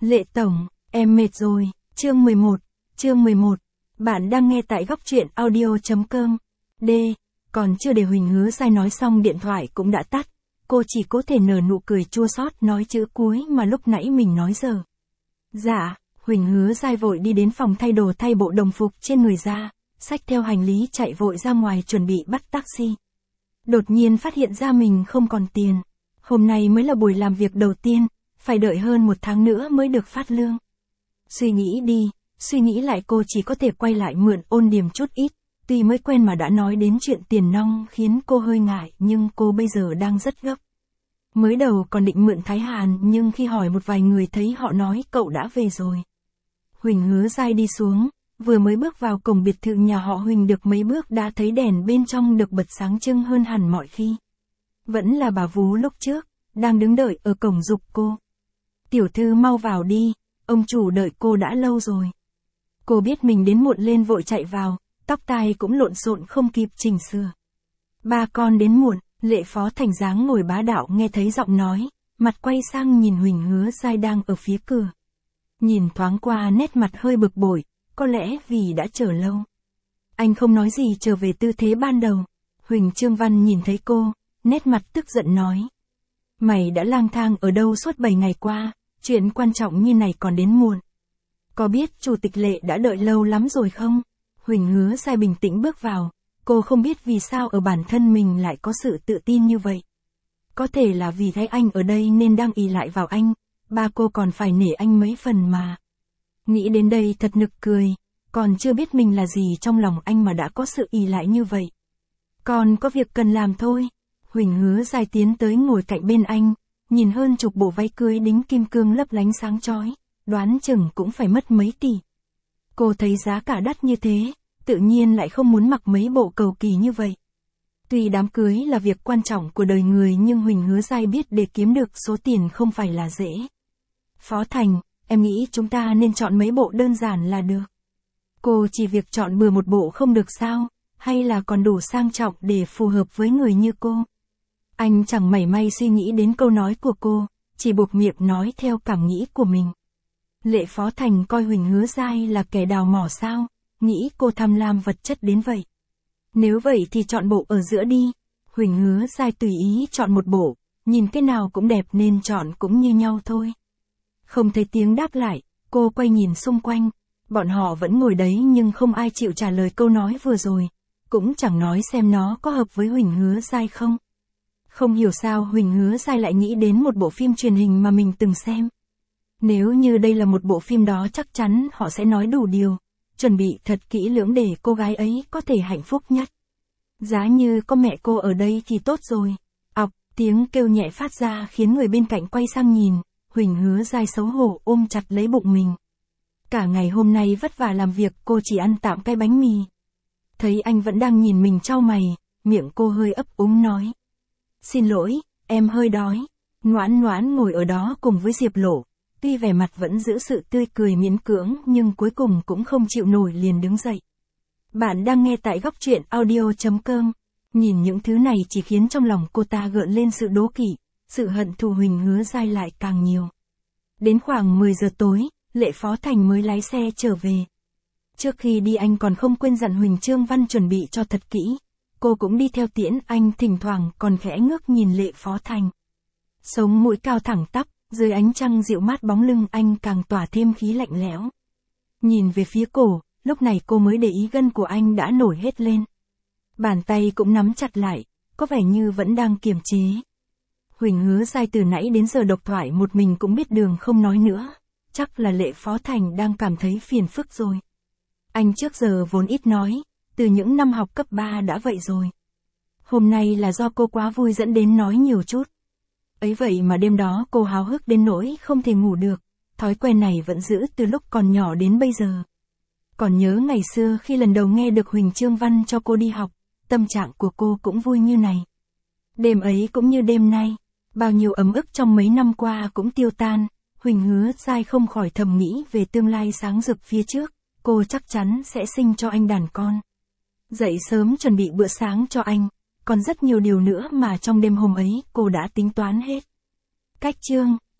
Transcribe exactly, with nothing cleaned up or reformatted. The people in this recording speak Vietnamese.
Lệ Tổng, em mệt rồi, chương mười một, chương mười một. Bạn đang nghe tại góc truyện audio.com. D. Còn chưa để Huỳnh Hứa Giai nói xong điện thoại cũng đã tắt. Cô chỉ có thể nở nụ cười chua xót nói chữ cuối mà lúc nãy mình nói giờ. Dạ, Huỳnh Hứa Giai vội đi đến phòng thay đồ thay bộ đồng phục trên người ra, xách theo hành lý chạy vội ra ngoài chuẩn bị bắt taxi. Đột nhiên phát hiện ra mình không còn tiền. Hôm nay mới là buổi làm việc đầu tiên, phải đợi hơn một tháng nữa mới được phát lương. Suy nghĩ đi, suy nghĩ lại cô chỉ có thể quay lại mượn ôn điểm chút ít. Tuy mới quen mà đã nói đến chuyện tiền nong khiến cô hơi ngại nhưng cô bây giờ đang rất gấp. Mới đầu còn định mượn Thái Hàn nhưng khi hỏi một vài người thấy họ nói cậu đã về rồi. Huỳnh Hứa Giai đi xuống, vừa mới bước vào cổng biệt thự nhà họ Huỳnh được mấy bước đã thấy đèn bên trong được bật sáng trưng hơn hẳn mọi khi. Vẫn là bà Vú lúc trước, đang đứng đợi ở cổng giục cô. Tiểu thư mau vào đi, ông chủ đợi cô đã lâu rồi. Cô biết mình đến muộn lên vội chạy vào, tóc tai cũng lộn xộn không kịp chỉnh sửa. Ba con đến muộn, Lệ Phó Thành dáng ngồi bá đạo nghe thấy giọng nói, mặt quay sang nhìn Huỳnh Hứa Giai đang ở phía cửa. Nhìn thoáng qua nét mặt hơi bực bội, có lẽ vì đã chờ lâu. Anh không nói gì trở về tư thế ban đầu. Huỳnh Trương Văn nhìn thấy cô, nét mặt tức giận nói. Mày đã lang thang ở đâu suốt bảy ngày qua, chuyện quan trọng như này còn đến muộn. Có biết Chủ tịch Lệ đã đợi lâu lắm rồi không? Huỳnh Hứa Giai bình tĩnh bước vào, cô không biết vì sao ở bản thân mình lại có sự tự tin như vậy. Có thể là vì thấy anh ở đây nên đang ỷ lại vào anh, ba cô còn phải nể anh mấy phần mà. Nghĩ đến đây thật nực cười, còn chưa biết mình là gì trong lòng anh mà đã có sự ỷ lại như vậy. Còn có việc cần làm thôi. Huỳnh Hứa Giai tiến tới ngồi cạnh bên anh, nhìn hơn chục bộ váy cưới đính kim cương lấp lánh sáng chói, đoán chừng cũng phải mất mấy tỷ. Cô thấy giá cả đắt như thế, tự nhiên lại không muốn mặc mấy bộ cầu kỳ như vậy. Tuy đám cưới là việc quan trọng của đời người nhưng Huỳnh Hứa Giai biết để kiếm được số tiền không phải là dễ. Phó Thành, em nghĩ chúng ta nên chọn mấy bộ đơn giản là được. Cô chỉ việc chọn bừa một bộ không được sao, hay là còn đủ sang trọng để phù hợp với người như cô? Anh chẳng mảy may suy nghĩ đến câu nói của cô, chỉ buộc miệng nói theo cảm nghĩ của mình. Lệ Phó Thành coi Huỳnh Hứa Giai là kẻ đào mỏ sao, nghĩ cô tham lam vật chất đến vậy. Nếu vậy thì chọn bộ ở giữa đi. Huỳnh Hứa Giai tùy ý chọn một bộ, nhìn cái nào cũng đẹp nên chọn cũng như nhau thôi. Không thấy tiếng đáp lại, cô quay nhìn xung quanh, bọn họ vẫn ngồi đấy nhưng không ai chịu trả lời câu nói vừa rồi, cũng chẳng nói xem nó có hợp với Huỳnh Hứa Giai không. Không hiểu sao Huỳnh Hứa Giai lại nghĩ đến một bộ phim truyền hình mà mình từng xem. Nếu như đây là một bộ phim đó chắc chắn họ sẽ nói đủ điều, chuẩn bị thật kỹ lưỡng để cô gái ấy có thể hạnh phúc nhất. Giá như có mẹ cô ở đây thì tốt rồi. Ọc, tiếng kêu nhẹ phát ra khiến người bên cạnh quay sang nhìn, Huỳnh Hứa Giai xấu hổ ôm chặt lấy bụng mình. Cả ngày hôm nay vất vả làm việc cô chỉ ăn tạm cái bánh mì. Thấy anh vẫn đang nhìn mình chau mày, miệng cô hơi ấp úng nói. Xin lỗi, em hơi đói. Ngoãn Ngoãn ngồi ở đó cùng với Diệp Lộ. Tuy vẻ mặt vẫn giữ sự tươi cười miễn cưỡng nhưng cuối cùng cũng không chịu nổi liền đứng dậy. Bạn đang nghe tại góc truyện audio.com. Nhìn những thứ này chỉ khiến trong lòng cô ta gợn lên sự đố kỵ, sự hận thù Huỳnh Hứa Giai lại càng nhiều. Đến khoảng mười giờ tối, Lệ Phó Thành mới lái xe trở về. Trước khi đi anh còn không quên dặn Huỳnh Trương Văn chuẩn bị cho thật kỹ. Cô cũng đi theo tiễn anh, thỉnh thoảng còn khẽ ngước nhìn Lệ Phó Thành. Sống mũi cao thẳng tắp, dưới ánh trăng dịu mát bóng lưng anh càng tỏa thêm khí lạnh lẽo. Nhìn về phía cổ, lúc này cô mới để ý gân của anh đã nổi hết lên. Bàn tay cũng nắm chặt lại, có vẻ như vẫn đang kiềm chế. Huỳnh Hứa Giai từ nãy đến giờ độc thoại một mình cũng biết đường không nói nữa, chắc là Lệ Phó Thành đang cảm thấy phiền phức rồi. Anh trước giờ vốn ít nói, từ những năm học cấp ba đã vậy rồi. Hôm nay là do cô quá vui dẫn đến nói nhiều chút. Ấy vậy mà đêm đó cô háo hức đến nỗi không thể ngủ được, thói quen này vẫn giữ từ lúc còn nhỏ đến bây giờ. Còn nhớ ngày xưa khi lần đầu nghe được Huỳnh Trương Văn cho cô đi học, tâm trạng của cô cũng vui như này. Đêm ấy cũng như đêm nay, bao nhiêu ấm ức trong mấy năm qua cũng tiêu tan, Huỳnh Hứa Giai không khỏi thầm nghĩ về tương lai sáng rực phía trước, cô chắc chắn sẽ sinh cho anh đàn con. Dậy sớm chuẩn bị bữa sáng cho anh, còn rất nhiều điều nữa mà trong đêm hôm ấy cô đã tính toán hết. Cách chương